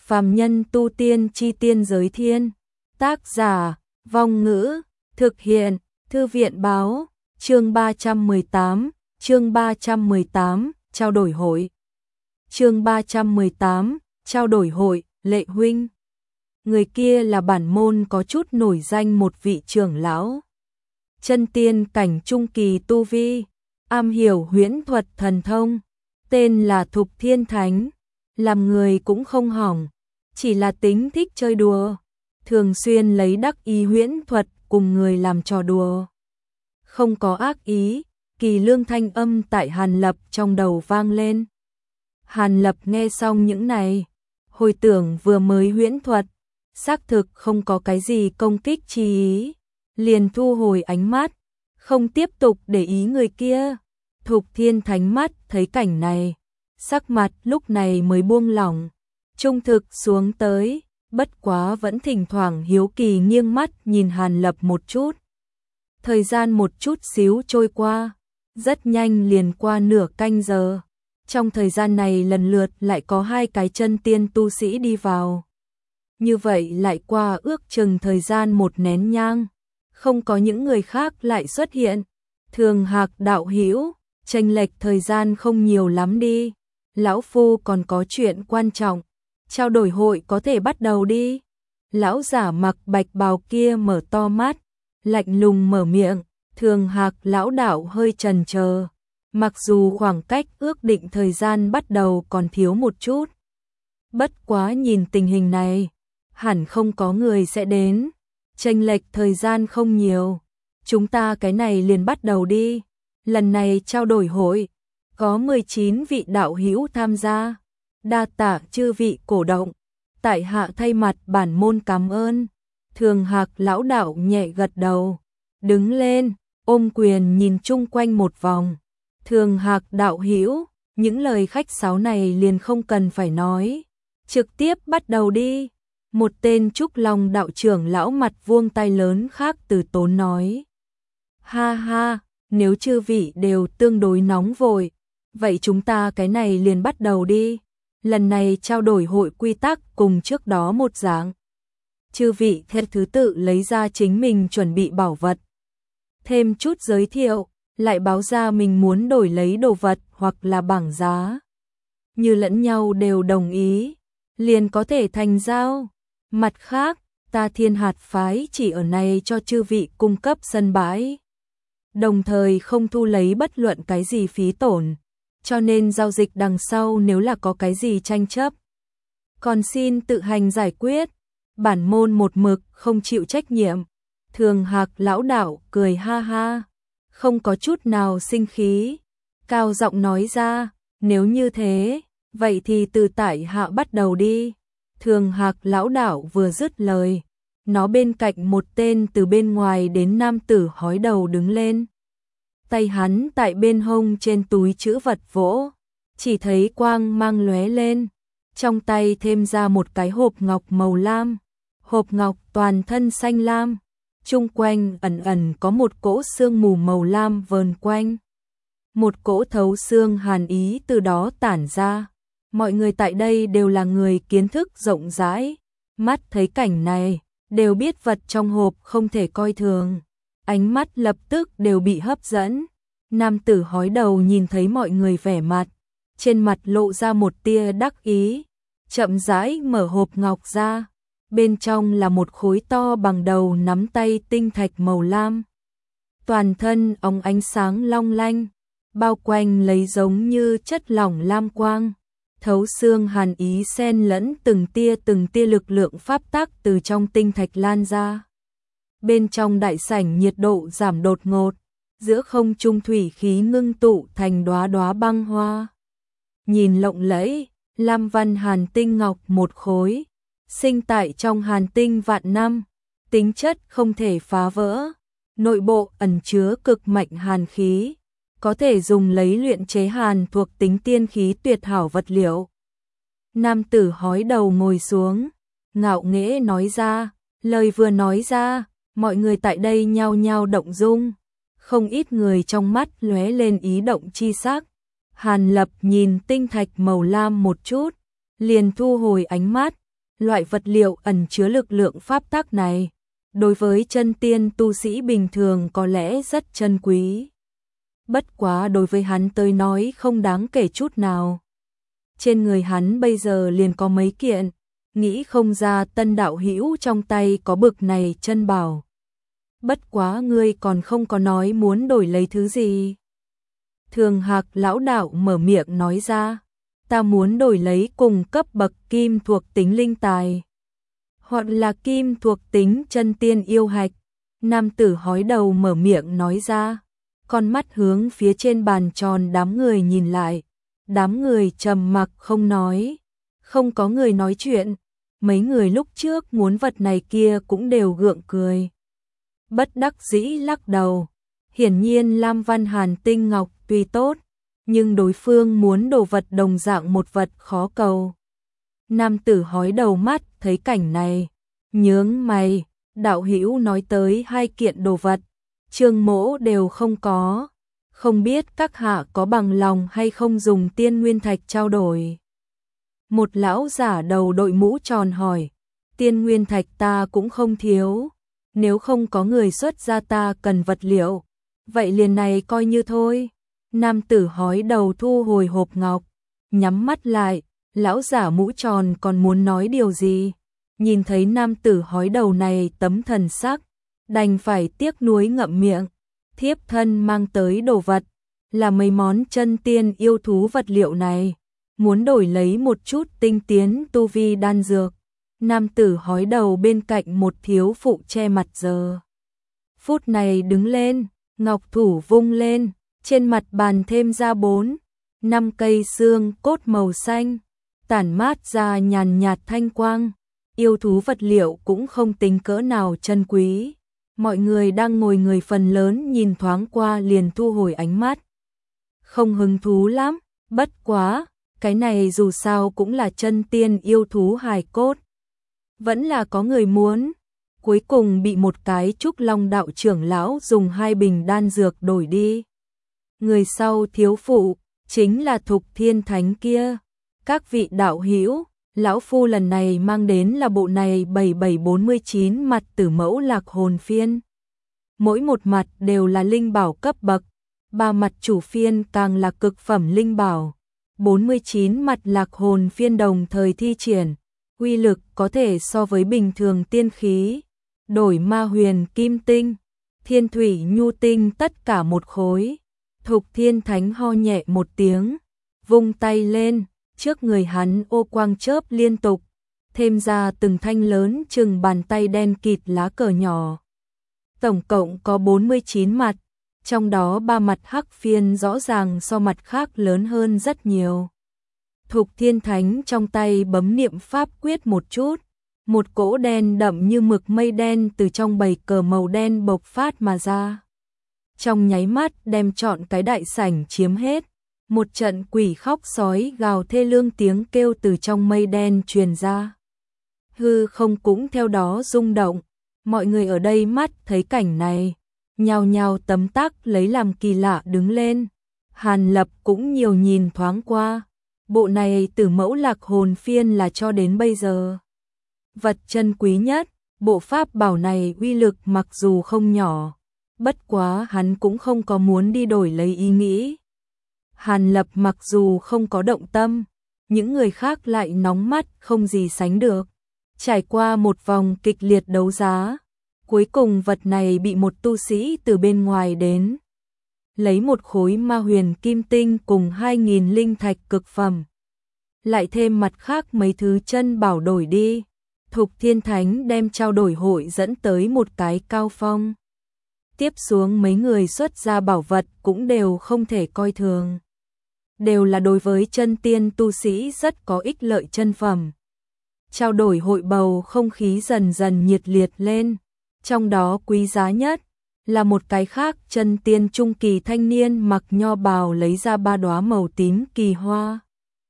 Phàm nhân tu tiên chi tiên giới thiên. Tác giả, Vong Ngữ, thực hiện, Thư viện báo, chương 318, trao đổi hội. Chương 318, trao đổi hội, Lệ huynh. Người kia là bản môn có chút nổi danh một vị trưởng lão. Chân tiên cảnh trung kỳ tu vi, am hiểu huyễn thuật thần thông, tên là Thục Thiên Thánh, làm người cũng không hỏng, chỉ là tính thích chơi đùa, thường xuyên lấy đắc ý huyễn thuật cùng người làm trò đùa. Không có ác ý, kỳ lương thanh âm tại Hàn Lập trong đầu vang lên. Hàn Lập nghe xong những này, hồi tưởng vừa mới huyễn thuật, xác thực không có cái gì công kích chi ý, liền thu hồi ánh mắt, không tiếp tục để ý người kia. Thục Thiên Thánh mắt thấy cảnh này, sắc mặt lúc này mới buông lỏng, trung thực xuống tới, bất quá vẫn thỉnh thoảng hiếu kỳ nghiêng mắt nhìn Hàn Lập một chút. Thời gian một chút xíu trôi qua, rất nhanh liền qua nửa canh giờ. Trong thời gian này lần lượt lại có 2 cái chân tiên tu sĩ đi vào. Như vậy lại qua ước chừng thời gian 1 nén nhang, không có những người khác lại xuất hiện. Thường Hạc đạo hữu, chênh lệch thời gian không nhiều lắm đi, lão phu còn có chuyện quan trọng, trao đổi hội có thể bắt đầu đi. Lão giả mặc bạch bào kia mở to mắt, lạnh lùng mở miệng. Thường Hạc lão đạo hơi chần chờ, mặc dù khoảng cách ước định thời gian bắt đầu còn thiếu một chút. Bất quá nhìn tình hình này, hẳn không có người sẽ đến, chênh lệch thời gian không nhiều, chúng ta cái này liền bắt đầu đi. Lần này trao đổi hội, có 19 vị đạo hữu tham gia, đa tạ chư vị cổ động, tại hạ thay mặt bản môn cảm ơn. Thường Hạc lão đạo nhẹ gật đầu, đứng lên, ôm quyền nhìn chung quanh một vòng. Thường Hạc đạo hữu, những lời khách sáo này liền không cần phải nói, trực tiếp bắt đầu đi. Một tên Trúc Long đạo trưởng lão mặt vuông tay lớn khác từ tốn nói. Ha ha, nếu chư vị đều tương đối nóng vội, vậy chúng ta cái này liền bắt đầu đi. Lần này trao đổi hội quy tắc cùng trước đó một dạng. Chư vị theo thứ tự lấy ra chính mình chuẩn bị bảo vật. Thêm chút giới thiệu, lại báo ra mình muốn đổi lấy đồ vật hoặc là bảng giá. Như lẫn nhau đều đồng ý, liền có thể thành giao. Mặt khác, ta Thiên Hạt phái chỉ ở này cho chư vị cung cấp sân bãi. Đồng thời không thu lấy bất luận cái gì phí tổn, cho nên giao dịch đằng sau nếu là có cái gì tranh chấp, còn xin tự hành giải quyết, bản môn một mực không chịu trách nhiệm. Thường Hạc lão đạo cười ha ha, không có chút nào sinh khí, cao giọng nói ra, nếu như thế, vậy thì từ tại hạ bắt đầu đi. Thường Hạc lão đạo vừa dứt lời, nó bên cạnh một tên từ bên ngoài đến nam tử hói đầu đứng lên. Tay hắn tại bên hông trên túi trữ vật vỗ, chỉ thấy quang mang lóe lên, trong tay thêm ra một cái hộp ngọc màu lam. Hộp ngọc toàn thân xanh lam, chung quanh ẩn ẩn có một cỗ sương mù màu lam vờn quanh. Một cỗ thấu xương hàn ý từ đó tản ra. Mọi người tại đây đều là người kiến thức rộng rãi, mắt thấy cảnh này, đều biết vật trong hộp không thể coi thường. Ánh mắt lập tức đều bị hấp dẫn. Nam tử hói đầu nhìn thấy mọi người vẻ mặt, trên mặt lộ ra một tia đắc ý, chậm rãi mở hộp ngọc ra. Bên trong là một khối to bằng đầu nắm tay tinh thạch màu lam. Toàn thân óng ánh sáng long lanh, bao quanh lấy giống như chất lỏng lam quang. Thấu xương hàn ý xen lẫn từng tia lực lượng pháp tắc từ trong tinh thạch lan ra. Bên trong đại sảnh nhiệt độ giảm đột ngột, giữa không trung thủy khí ngưng tụ thành đóa đóa băng hoa. Nhìn lộng lẫy, lam văn hàn tinh ngọc một khối, sinh tại trong hàn tinh vạn năm, tính chất không thể phá vỡ, nội bộ ẩn chứa cực mạnh hàn khí, có thể dùng lấy luyện chế hàn thuộc tính tiên khí tuyệt hảo vật liệu. Nam tử hói đầu ngồi xuống, ngạo nghễ nói ra, lời vừa nói ra, mọi người tại đây nhao nhao động dung, không ít người trong mắt lóe lên ý động chi sắc. Hàn Lập nhìn tinh thạch màu lam một chút, liền thu hồi ánh mắt, Loại vật liệu ẩn chứa lực lượng pháp tắc này, đối với chân tiên tu sĩ bình thường có lẽ rất chân quý. Bất quá đối với hắn tới nói không đáng kể chút nào. Trên người hắn bây giờ liền có mấy kiện, nghĩ không ra Tân đạo hữu trong tay có bực này chân bảo. Bất quá ngươi còn không có nói muốn đổi lấy thứ gì. Thường Hạc lão đạo mở miệng nói ra, ta muốn đổi lấy cùng cấp bậc kim thuộc tính linh tài, hoặc là kim thuộc tính chân tiên yêu hạch. Nam tử hói đầu mở miệng nói ra, con mắt hướng phía trên bàn tròn đám người nhìn lại. Đám người trầm mặc không nói, không có người nói chuyện. Mấy người lúc trước muốn vật này kia cũng đều gượng cười. Bất đắc dĩ lắc đầu. Hiển nhiên Lam Văn Hàn tinh ngọc tuy tốt, nhưng đối phương muốn đồ vật đồng dạng một vật khó cầu. Nam tử hói đầu mắt thấy cảnh này, nhướng mày, đạo hữu nói tới 2 kiện đồ vật, Trương Mỗ đều không có. Không biết các hạ có bằng lòng hay không dùng tiên nguyên thạch trao đổi. Một lão giả đầu đội mũ tròn hỏi, tiên nguyên thạch ta cũng không thiếu, nếu không có người xuất ra ta cần vật liệu, vậy liền này coi như thôi. Nam tử hói đầu thu hồi hộp ngọc, nhắm mắt lại, lão giả mũ tròn còn muốn nói điều gì. Nhìn thấy nam tử hói đầu này tấm thần sắc, đành phải tiếc nuối ngậm miệng. Thiếp thân mang tới đồ vật là mấy món chân tiên yêu thú vật liệu này, muốn đổi lấy một chút tinh tiến tu vi đan dược. Nam tử hói đầu bên cạnh một thiếu phụ che mặt giờ phút này đứng lên, ngọc thủ vung lên, trên mặt bàn thêm ra 4-5 cây xương cốt màu xanh, tản mát ra nhàn nhạt thanh quang. Yêu thú vật liệu cũng không tính cỡ nào chân quý. Mọi người đang ngồi người phần lớn nhìn thoáng qua liền thu hồi ánh mắt. Không hứng thú lắm, bất quá, cái này dù sao cũng là chân tiên yêu thú hài cốt. Vẫn là có người muốn. Cuối cùng bị một cái Trúc Long đạo trưởng lão dùng 2 bình đan dược đổi đi. Người sau thiếu phụ, chính là Thục Thiên Thánh kia. Các vị đạo hữu, lão phu lần này mang đến là bộ này 7749 mặt tử mẫu lạc hồn phiên. Mỗi một mặt đều là linh bảo cấp bậc, 3 mặt chủ phiên càng là cực phẩm linh bảo. 49 mặt lạc hồn phiên đồng thời thi triển, uy lực có thể so với bình thường tiên khí. Đổi ma huyền kim tinh, thiên thủy nhu tinh tất cả một khối. Thục Thiên Thánh ho nhẹ một tiếng, vung tay lên, trước người hắn ô quang chớp liên tục, thêm ra từng thanh lớn chừng bàn tay đen kịt lá cờ nhỏ. Tổng cộng có 49 mặt, trong đó 3 mặt hắc phiên rõ ràng so mặt khác lớn hơn rất nhiều. Thục Thiên Thánh trong tay bấm niệm pháp quyết một chút, một cỗ đen đậm như mực mây đen từ trong bầy cờ màu đen bộc phát mà ra. Trong nháy mắt đem trọn cái đại sảnh chiếm hết, một trận quỷ khóc sói gào thê lương tiếng kêu từ trong mây đen truyền ra. Hư không cũng theo đó rung động, mọi người ở đây mắt thấy cảnh này, nhao nhao tấm tắc lấy làm kỳ lạ đứng lên. Hàn Lập cũng nhiều nhìn thoáng qua, bộ này tử mẫu lạc hồn phiên là cho đến bây giờ vật chân quý nhất. Bộ pháp bảo này uy lực mặc dù không nhỏ, bất quá hắn cũng không có muốn đi đổi lấy ý nghĩ. Hàn Lập mặc dù không có động tâm, những người khác lại nóng mắt không gì sánh được. Trải qua một vòng kịch liệt đấu giá, cuối cùng vật này bị một tu sĩ từ bên ngoài đến, lấy một khối ma huyền kim tinh cùng 2.000 linh thạch cực phẩm, lại thêm mặt khác mấy thứ chân bảo đổi đi. Thục Thiên Thánh đem trao đổi hội dẫn tới một cái cao phong. Tiếp xuống mấy người xuất ra bảo vật cũng đều không thể coi thường. Đều là đối với chân tiên tu sĩ rất có ích lợi chân phẩm. Trao đổi hội bầu không khí dần dần nhiệt liệt lên. Trong đó quý giá nhất là một cái khác chân tiên trung kỳ thanh niên mặc nho bào lấy ra 3 đóa màu tím kỳ hoa.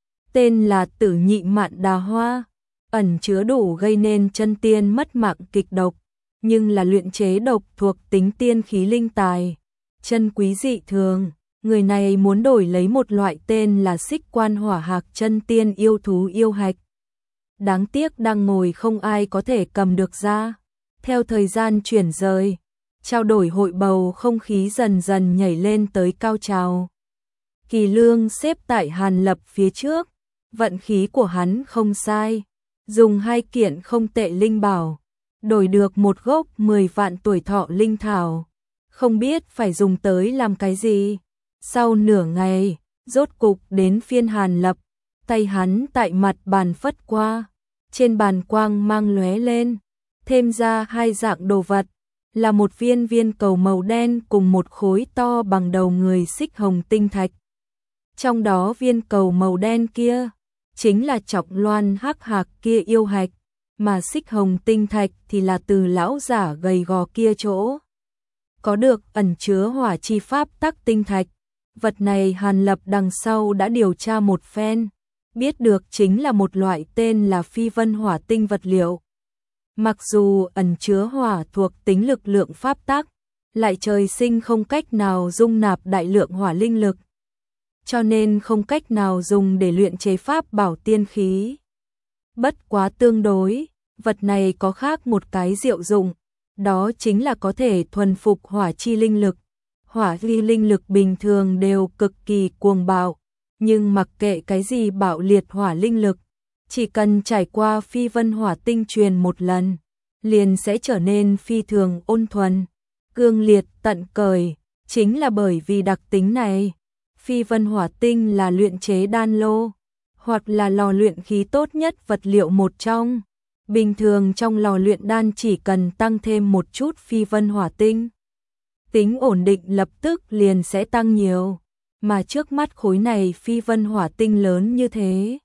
Tên là Tử Nhị Mạn Đà Hoa, ẩn chứa đủ gây nên chân tiên mất mạng kịch độc, nhưng là luyện chế độc thuộc tính tiên khí linh tài, chân quý dị thường. Người này muốn đổi lấy một loại tên là Xích Quan Hỏa Hạc chân tiên yêu thú yêu hạch. đáng tiếc đang ngồi không ai có thể cầm được ra. Theo thời gian chuyển rời, trao đổi hội bầu không khí dần dần nhảy lên tới cao trào. Kỳ Lương xếp tại Hàn Lập phía trước, vận khí của hắn không sai, dùng 2 kiện không tệ linh bảo, đổi được một gốc 10 vạn tuổi thọ linh thảo, không biết phải dùng tới làm cái gì. Sau nửa ngày, rốt cục đến phiên Hàn Lập, tay hắn tại mặt bàn phất qua, trên bàn quang mang lóe lên, thêm ra 2 dạng đồ vật, là một viên viên cầu màu đen cùng một khối to bằng đầu người xích hồng tinh thạch. Trong đó viên cầu màu đen kia chính là Trọng Loan hắc hạc kia yêu hạch, mà xích hồng tinh thạch thì là từ lão giả gầy gò kia chỗ có được ẩn chứa hỏa chi pháp tắc tinh thạch. Vật này Hàn Lập đằng sau đã điều tra một phen, biết được chính là một loại tên là phi vân hỏa tinh vật liệu. Mặc dù ẩn chứa hỏa thuộc tính lực lượng pháp tắc, lại trời sinh không cách nào dung nạp đại lượng hỏa linh lực, cho nên không cách nào dùng để luyện chế pháp bảo tiên khí. Bất quá tương đối, vật này có khác một cái diệu dụng, đó chính là có thể thuần phục hỏa chi linh lực. Hỏa vi linh lực bình thường đều cực kỳ cuồng bạo, nhưng mặc kệ cái gì bạo liệt hỏa linh lực, chỉ cần trải qua phi vân hỏa tinh truyền một lần, liền sẽ trở nên phi thường ôn thuần, cương liệt tận cởi. Chính là bởi vì đặc tính này, phi vân hỏa tinh là luyện chế đan lô, hoặc là lò luyện khí tốt nhất vật liệu một trong. Bình thường trong lò luyện đan chỉ cần tăng thêm một chút phi vân hỏa tinh, tính ổn định lập tức liền sẽ tăng nhiều, mà trước mắt khối này phi vân hỏa tinh lớn như thế,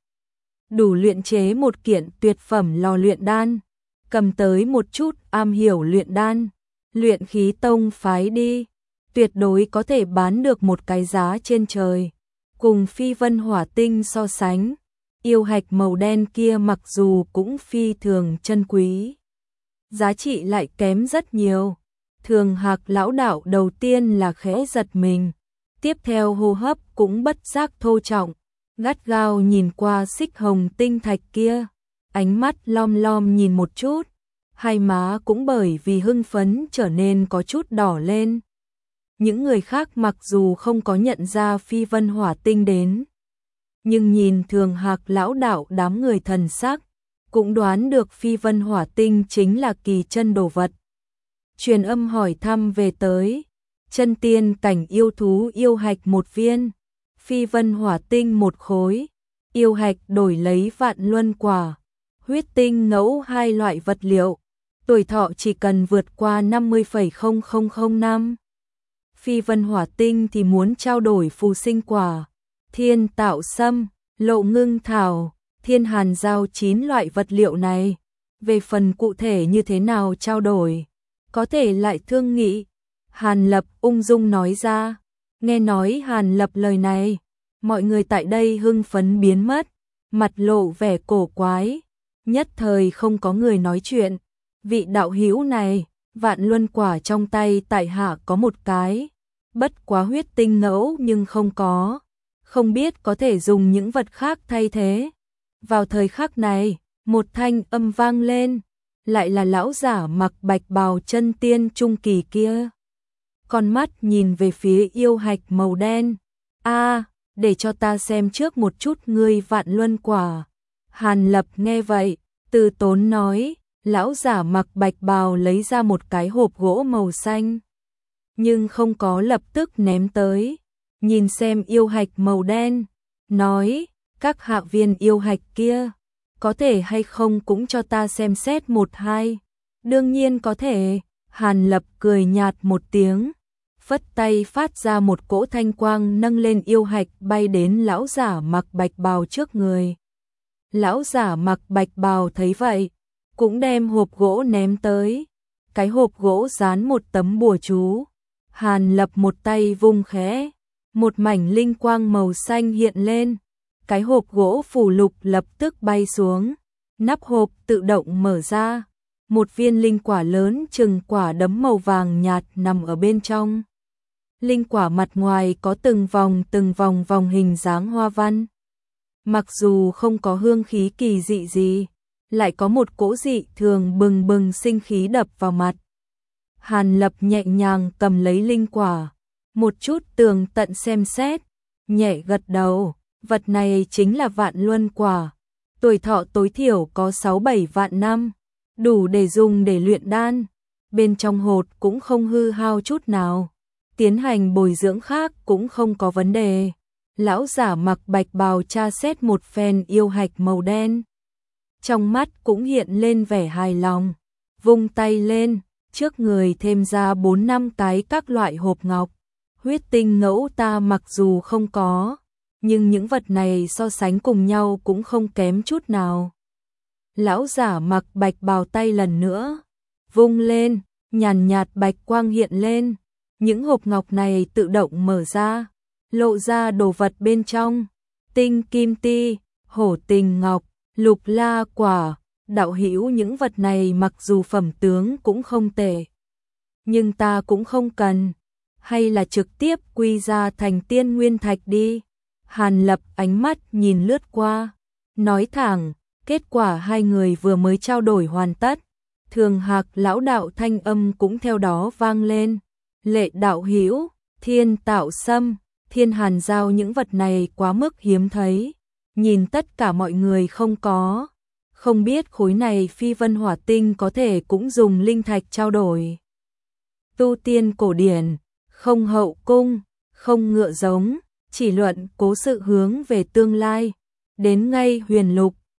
đủ luyện chế một kiện tuyệt phẩm lò luyện đan, cầm tới một chút am hiểu luyện đan, luyện khí tông phái đi, tuyệt đối có thể bán được một cái giá trên trời. Cùng phi vân hỏa tinh so sánh, yêu hạch màu đen kia mặc dù cũng phi thường chân quý, giá trị lại kém rất nhiều. Thường Hạc lão đạo đầu tiên là khẽ giật mình, tiếp theo hô hấp cũng bất giác thô trọng, gắt gao nhìn qua xích hồng tinh thạch kia, ánh mắt lom lom nhìn một chút, hai má cũng bởi vì hưng phấn trở nên có chút đỏ lên. Những người khác mặc dù không có nhận ra phi vân hỏa tinh đến, nhưng nhìn Thường Hạc lão đạo đám người thần sắc, cũng đoán được phi vân hỏa tinh chính là kỳ chân đồ vật. Truyền âm hỏi thăm về tới, chân tiên cảnh yêu thú yêu hạch một viên, phi vân hỏa tinh một khối, yêu hạch đổi lấy vạn luân quả, huyết tinh ngẫu 2 loại vật liệu, tuổi thọ chỉ cần vượt qua 50,0005 năm. Phi vân hỏa tinh thì muốn trao đổi phù sinh quả, thiên tạo sâm, lộ ngưng thảo, thiên hàn giao 9 loại vật liệu này. Về phần cụ thể như thế nào trao đổi, có thể lại thương nghị. Hàn Lập ung dung nói ra. Nghe nói Hàn Lập lời này, mọi người tại đây hưng phấn biến mất, mặt lộ vẻ cổ quái, nhất thời không có người nói chuyện. Vị đạo hữu này, vạn luân quả trong tay tại hạ có một cái, bất quá huyết tinh ngẫu nhưng không có, không biết có thể dùng những vật khác thay thế. Vào thời khắc này, một thanh âm vang lên, lại là lão giả mặc bạch bào chân tiên trung kỳ kia. Con mắt nhìn về phía yêu hạch màu đen. Để cho ta xem trước một chút ngươi vạn luân quả. Hàn Lập nghe vậy, từ tốn nói, lão giả mặc bạch bào lấy ra một cái hộp gỗ màu xanh, nhưng không có lập tức ném tới. Nhìn xem yêu hạch màu đen, nói, các hạ viên yêu hạch kia, có thể hay không cũng cho ta xem xét một hai. Đương nhiên có thể. Hàn Lập cười nhạt một tiếng, phất tay phát ra một cỗ thanh quang nâng lên yêu hạch bay đến lão giả mặc bạch bào trước người. Lão giả mặc bạch bào thấy vậy, cũng đem hộp gỗ ném tới. Cái hộp gỗ dán một tấm bùa chú. Hàn Lập một tay vung khẽ, một mảnh linh quang màu xanh hiện lên. Cái hộp gỗ phù lục lập tức bay xuống, nắp hộp tự động mở ra. Một viên linh quả lớn chừng quả đấm màu vàng nhạt nằm ở bên trong. Linh quả mặt ngoài có từng vòng hình dáng hoa văn. Mặc dù không có hương khí kỳ dị gì, lại có một cỗ dị thường bừng bừng sinh khí đập vào mặt. Hàn Lập nhẹ nhàng cầm lấy linh quả, một chút tường tận xem xét, nhẹ gật đầu, vật này chính là Vạn Luân quả, tuổi thọ tối thiểu có 6-7 vạn năm, đủ để dùng để luyện đan, bên trong hột cũng không hư hao chút nào, tiến hành bồi dưỡng khác cũng không có vấn đề. Lão giả mặc bạch bào tra xét một phen yêu hạch màu đen, trong mắt cũng hiện lên vẻ hài lòng, vung tay lên, trước người thêm ra 4-5 cái các loại hộp ngọc. Huyết tinh ngẫu ta mặc dù không có, nhưng những vật này so sánh cùng nhau cũng không kém chút nào. Lão giả mặc bạch bào tay lần nữa, vung lên, nhàn nhạt bạch quang hiện lên, những hộp ngọc này tự động mở ra, lộ ra đồ vật bên trong, tinh kim ti, hổ tình ngọc, lục la quả, đạo hữu những vật này mặc dù phẩm tướng cũng không tệ, nhưng ta cũng không cần, hay là trực tiếp quy ra thành tiên nguyên thạch đi. Hàn Lập ánh mắt nhìn lướt qua, nói thẳng, kết quả hai người vừa mới trao đổi hoàn tất, Thường Hạc lão đạo thanh âm cũng theo đó vang lên, Lệ đạo hữu, thiên tạo sâm, thiên hàn giao những vật này quá mức hiếm thấy, nhìn tất cả mọi người không có, không biết khối này phi vân hỏa tinh có thể cũng dùng linh thạch trao đổi. Tu tiên cổ điển, không hậu cung, không ngựa giống, chỉ luận cố sự hướng về tương lai, đến ngay huyền lục,